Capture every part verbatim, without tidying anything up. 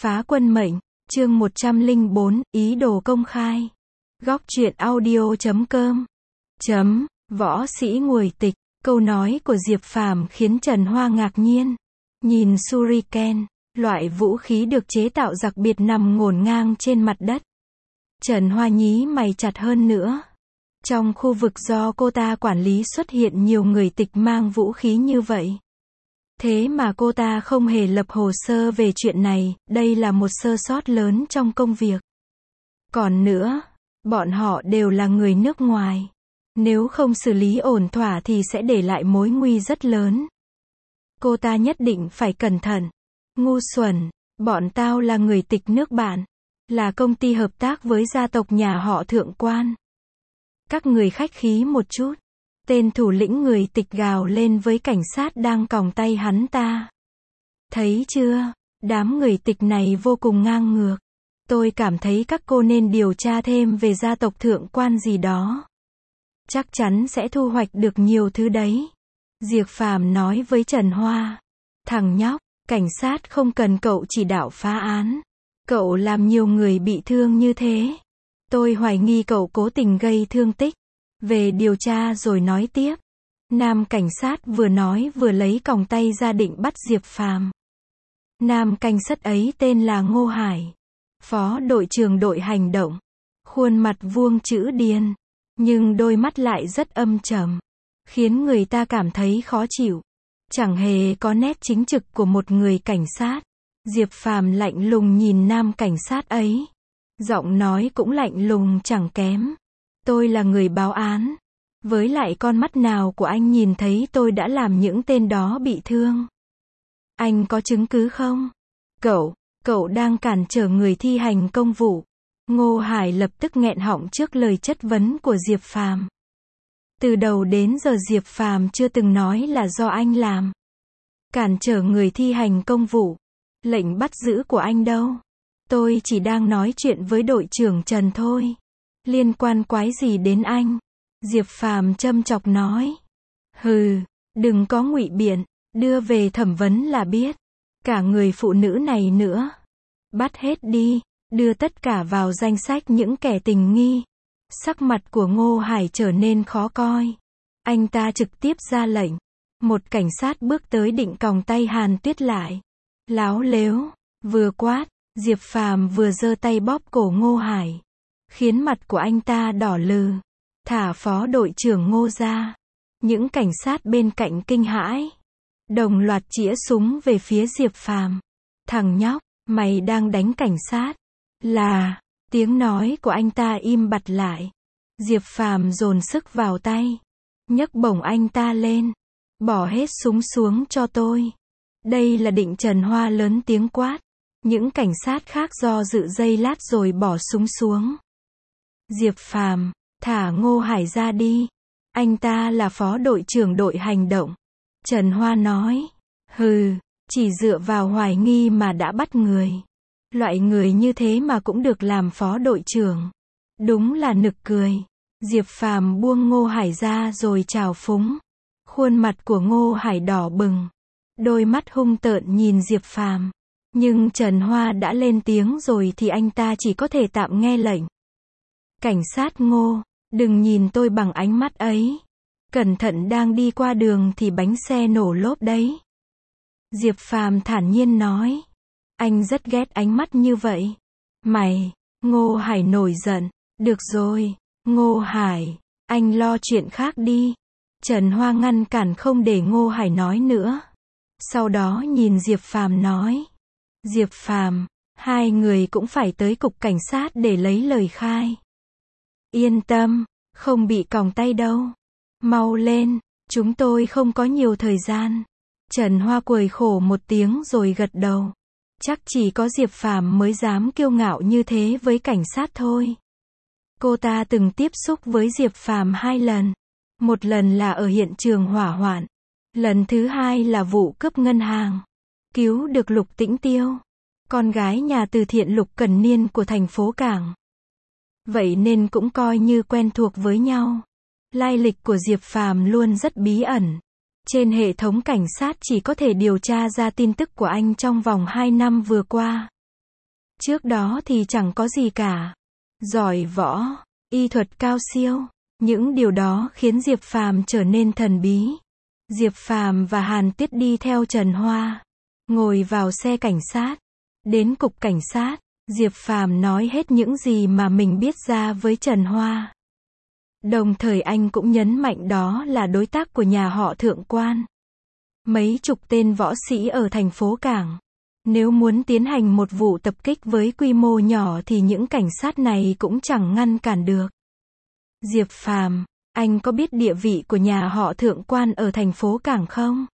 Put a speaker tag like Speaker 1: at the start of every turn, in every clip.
Speaker 1: Phá quân mệnh, chương một trăm lẻ bốn, ý đồ công khai. Góc truyện audio chấm com. Chấm, võ sĩ nguồi tịch, câu nói của Diệp Phàm khiến Trần Hoa ngạc nhiên. Nhìn Shuriken, loại vũ khí được chế tạo đặc biệt nằm ngổn ngang trên mặt đất. Trần Hoa nhí mày chặt hơn nữa. Trong khu vực do cô ta quản lý xuất hiện nhiều người tịch mang vũ khí như vậy. Thế mà cô ta không hề lập hồ sơ về chuyện này, đây là một sơ sót lớn trong công việc. Còn nữa, bọn họ đều là người nước ngoài. Nếu không xử lý ổn thỏa thì sẽ để lại mối nguy rất lớn. Cô ta nhất định phải cẩn thận. Ngu xuẩn, bọn tao là người tịch nước bạn. Là công ty hợp tác với gia tộc nhà họ Thượng Quan. Các người khách khí một chút. Tên thủ lĩnh người tịch gào lên với cảnh sát đang còng tay hắn ta. Thấy chưa, đám người tịch này vô cùng ngang ngược. Tôi cảm thấy các cô nên điều tra thêm về gia tộc Thượng Quan gì đó. Chắc chắn sẽ thu hoạch được nhiều thứ đấy. Diệp Phàm nói với Trần Hoa. Thằng nhóc, cảnh sát không cần cậu chỉ đạo phá án. Cậu làm nhiều người bị thương như thế. Tôi hoài nghi cậu cố tình gây thương tích. Về điều tra rồi nói tiếp. Nam cảnh sát vừa nói vừa lấy còng tay ra định bắt Diệp Phàm. Nam cảnh sát ấy tên là Ngô Hải. Phó đội trưởng đội hành động. Khuôn mặt vuông chữ điền. Nhưng đôi mắt lại rất âm trầm. Khiến người ta cảm thấy khó chịu. Chẳng hề có nét chính trực của một người cảnh sát. Diệp Phàm lạnh lùng nhìn nam cảnh sát ấy. Giọng nói cũng lạnh lùng chẳng kém. Tôi là người báo án. Với lại con mắt nào của anh nhìn thấy tôi đã làm những tên đó bị thương? Anh có chứng cứ không? Cậu, cậu đang cản trở người thi hành công vụ. Ngô Hải lập tức nghẹn họng trước lời chất vấn của Diệp Phàm. Từ đầu đến giờ Diệp Phàm chưa từng nói là do anh làm. Cản trở người thi hành công vụ. Lệnh bắt giữ của anh đâu? Tôi chỉ đang nói chuyện với đội trưởng Trần thôi. Liên quan quái gì đến anh? Diệp Phàm châm chọc nói. Hừ, đừng có ngụy biện, đưa về thẩm vấn là biết. Cả người phụ nữ này nữa. Bắt hết đi, đưa tất cả vào danh sách những kẻ tình nghi. Sắc mặt của Ngô Hải trở nên khó coi. Anh ta trực tiếp ra lệnh. Một cảnh sát bước tới định còng tay Hàn Tuyết lại. Láo lếu, vừa quát, Diệp Phàm vừa giơ tay bóp cổ Ngô Hải. Khiến mặt của anh ta đỏ lừ. Thả phó đội trưởng Ngô ra. Những cảnh sát bên cạnh kinh hãi. Đồng loạt chĩa súng về phía Diệp Phàm. Thằng nhóc, mày đang đánh cảnh sát. Là, tiếng nói của anh ta im bặt lại. Diệp Phàm dồn sức vào tay. Nhấc bổng anh ta lên. Bỏ hết súng xuống cho tôi. Đây là định Trần Hoa lớn tiếng quát. Những cảnh sát khác do dự giây lát rồi bỏ súng xuống. Diệp Phàm, thả Ngô Hải ra đi. Anh ta là phó đội trưởng đội hành động. Trần Hoa nói. Hừ, chỉ dựa vào hoài nghi mà đã bắt người. Loại người như thế mà cũng được làm phó đội trưởng. Đúng là nực cười. Diệp Phàm buông Ngô Hải ra rồi chào phúng. Khuôn mặt của Ngô Hải đỏ bừng. Đôi mắt hung tợn nhìn Diệp Phàm. Nhưng Trần Hoa đã lên tiếng rồi thì anh ta chỉ có thể tạm nghe lệnh. Cảnh sát Ngô, đừng nhìn tôi bằng ánh mắt ấy. Cẩn thận đang đi qua đường thì bánh xe nổ lốp đấy. Diệp Phàm thản nhiên nói. Anh rất ghét ánh mắt như vậy. Mày, Ngô Hải nổi giận. Được rồi, Ngô Hải, anh lo chuyện khác đi. Trần Hoa ngăn cản không để Ngô Hải nói nữa. Sau đó nhìn Diệp Phàm nói. Diệp Phàm, hai người cũng phải tới cục cảnh sát để lấy lời khai. Yên tâm, không bị còng tay đâu. Mau lên, chúng tôi không có nhiều thời gian. Trần Hoa cười khổ một tiếng rồi gật đầu. Chắc chỉ có Diệp Phàm mới dám kiêu ngạo như thế với cảnh sát thôi. Cô ta từng tiếp xúc với Diệp Phàm hai lần. Một lần là ở hiện trường hỏa hoạn. Lần thứ hai là vụ cướp ngân hàng. Cứu được Lục Tĩnh Tiêu. Con gái nhà từ thiện Lục Cần Niên của thành phố Cảng. Vậy nên cũng coi như quen thuộc với nhau. Lai lịch của Diệp Phàm luôn rất bí ẩn. Trên hệ thống cảnh sát chỉ có thể điều tra ra tin tức của anh trong vòng hai năm vừa qua. Trước đó thì chẳng có gì cả. Giỏi võ, y thuật cao siêu. Những điều đó khiến Diệp Phàm trở nên thần bí. Diệp Phàm và Hàn Tuyết đi theo Trần Hoa, ngồi vào xe cảnh sát, đến cục cảnh sát. Diệp Phàm nói hết những gì mà mình biết ra với Trần Hoa. Đồng thời anh cũng nhấn mạnh đó là đối tác của nhà họ Thượng Quan. Mấy chục tên võ sĩ ở thành phố Cảng. Nếu muốn tiến hành một vụ tập kích với quy mô nhỏ thì những cảnh sát này cũng chẳng ngăn cản được. Diệp Phàm, anh có biết địa vị của nhà họ Thượng Quan ở thành phố Cảng không?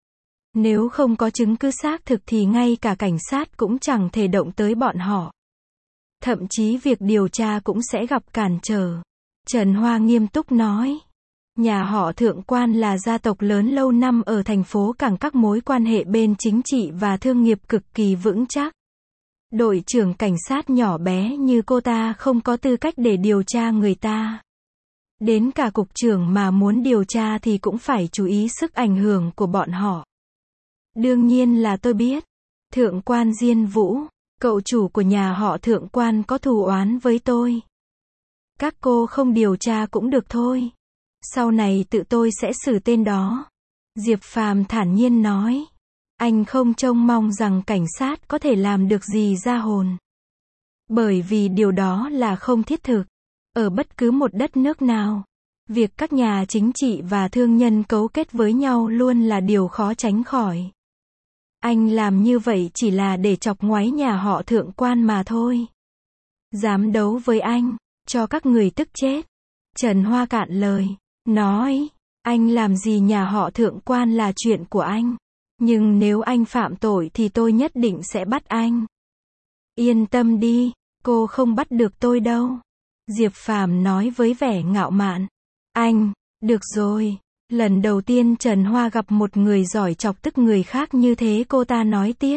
Speaker 1: Nếu không có chứng cứ xác thực thì ngay cả cảnh sát cũng chẳng thể động tới bọn họ. Thậm chí việc điều tra cũng sẽ gặp cản trở. Trần Hoa nghiêm túc nói. Nhà họ Thượng Quan là gia tộc lớn lâu năm ở thành phố Cảng, các mối quan hệ bên chính trị và thương nghiệp cực kỳ vững chắc. Đội trưởng cảnh sát nhỏ bé như cô ta không có tư cách để điều tra người ta. Đến cả cục trưởng mà muốn điều tra thì cũng phải chú ý sức ảnh hưởng của bọn họ. Đương nhiên là tôi biết. Thượng Quan Diên Vũ, cậu chủ của nhà họ Thượng Quan có thù oán với tôi. Các cô không điều tra cũng được thôi. Sau này tự tôi sẽ xử tên đó. Diệp Phàm thản nhiên nói. Anh không trông mong rằng cảnh sát có thể làm được gì ra hồn. Bởi vì điều đó là không thiết thực. Ở bất cứ một đất nước nào, việc các nhà chính trị và thương nhân cấu kết với nhau luôn là điều khó tránh khỏi. Anh làm như vậy chỉ là để chọc ngoáy nhà họ Thượng Quan mà thôi. Dám đấu với anh, cho các người tức chết. Trần Hoa cạn lời, nói, anh làm gì nhà họ Thượng Quan là chuyện của anh. Nhưng nếu anh phạm tội thì tôi nhất định sẽ bắt anh. Yên tâm đi, cô không bắt được tôi đâu. Diệp Phàm nói với vẻ ngạo mạn. Anh, được rồi. Lần đầu tiên Trần Hoa gặp một người giỏi chọc tức người khác như thế, cô ta nói tiếp.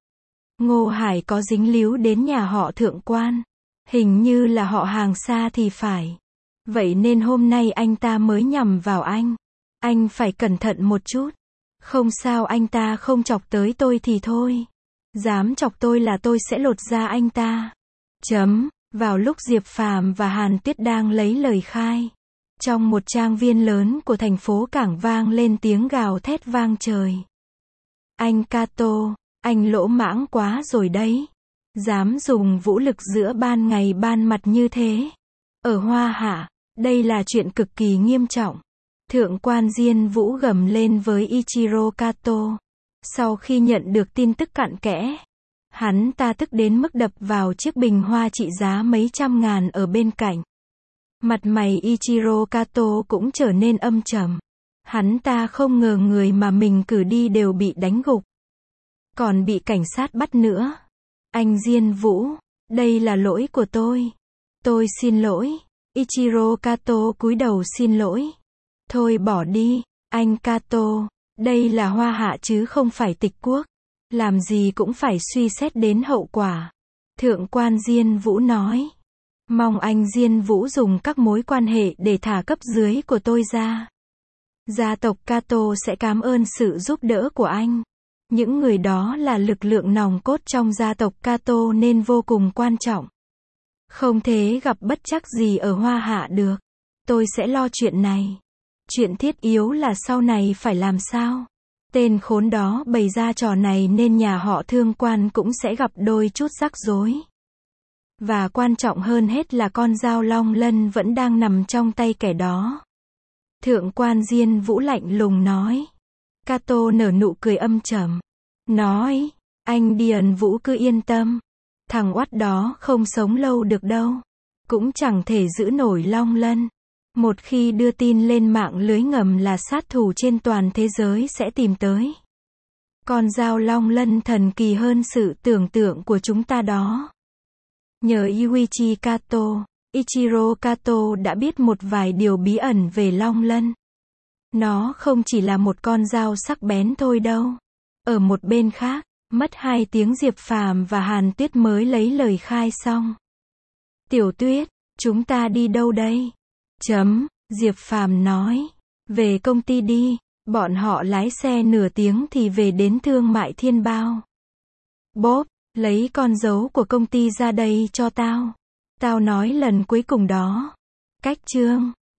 Speaker 1: Ngô Hải có dính líu đến nhà họ Thượng Quan. Hình như là họ hàng xa thì phải. Vậy nên hôm nay anh ta mới nhằm vào anh. Anh phải cẩn thận một chút. Không sao, anh ta không chọc tới tôi thì thôi. Dám chọc tôi là tôi sẽ lột da anh ta. Chấm. Vào lúc Diệp Phàm và Hàn Tuyết đang lấy lời khai, trong một trang viên lớn của thành phố Cảng vang lên tiếng gào thét vang trời. Anh Cato, anh lỗ mãng quá rồi đấy. Dám dùng vũ lực giữa ban ngày ban mặt như thế. Ở Hoa Hạ, đây là chuyện cực kỳ nghiêm trọng. Thượng Quan Diên Vũ gầm lên với Ichiro Kato. Sau khi nhận được tin tức cặn kẽ, hắn ta tức đến mức đập vào chiếc bình hoa trị giá mấy trăm ngàn ở bên cạnh. Mặt mày Ichiro Kato cũng trở nên âm trầm. Hắn ta không ngờ người mà mình cử đi đều bị đánh gục. Còn bị cảnh sát bắt nữa. Anh Diên Vũ, đây là lỗi của tôi. Tôi xin lỗi. Ichiro Kato cúi đầu xin lỗi. Thôi bỏ đi, anh Kato. Đây là Hoa Hạ chứ không phải Tịch Quốc. Làm gì cũng phải suy xét đến hậu quả. Thượng Quan Diên Vũ nói. Mong anh Diên Vũ dùng các mối quan hệ để thả cấp dưới của tôi ra. Gia tộc Kato sẽ cảm ơn sự giúp đỡ của anh. Những người đó là lực lượng nòng cốt trong gia tộc Kato nên vô cùng quan trọng. Không thể gặp bất trắc gì ở Hoa Hạ được. Tôi sẽ lo chuyện này. Chuyện thiết yếu là sau này phải làm sao. Tên khốn đó bày ra trò này nên nhà họ Thương Quan cũng sẽ gặp đôi chút rắc rối. Và quan trọng hơn hết là con dao long lân vẫn đang nằm trong tay kẻ đó. Thượng Quan Diên Vũ lạnh lùng nói. Kato nở nụ cười âm trầm. Nói, anh Điền Vũ cứ yên tâm. Thằng oắt đó không sống lâu được đâu. Cũng chẳng thể giữ nổi long lân. Một khi đưa tin lên mạng lưới ngầm là sát thủ trên toàn thế giới sẽ tìm tới. Con dao long lân thần kỳ hơn sự tưởng tượng của chúng ta đó. Nhờ Yuichi Kato, Ichiro Kato đã biết một vài điều bí ẩn về long lân. Nó không chỉ là một con dao sắc bén thôi đâu. Ở một bên khác, mất hai tiếng Diệp Phàm và Hàn Tuyết mới lấy lời khai xong. Tiểu Tuyết, chúng ta đi đâu đây? Chấm, Diệp Phàm nói. Về công ty đi, bọn họ lái xe nửa tiếng thì về đến Thương mại Thiên Bao. Bốp, Lấy con dấu của công ty ra đây cho tao. Tao nói lần cuối cùng đó. Cách chương.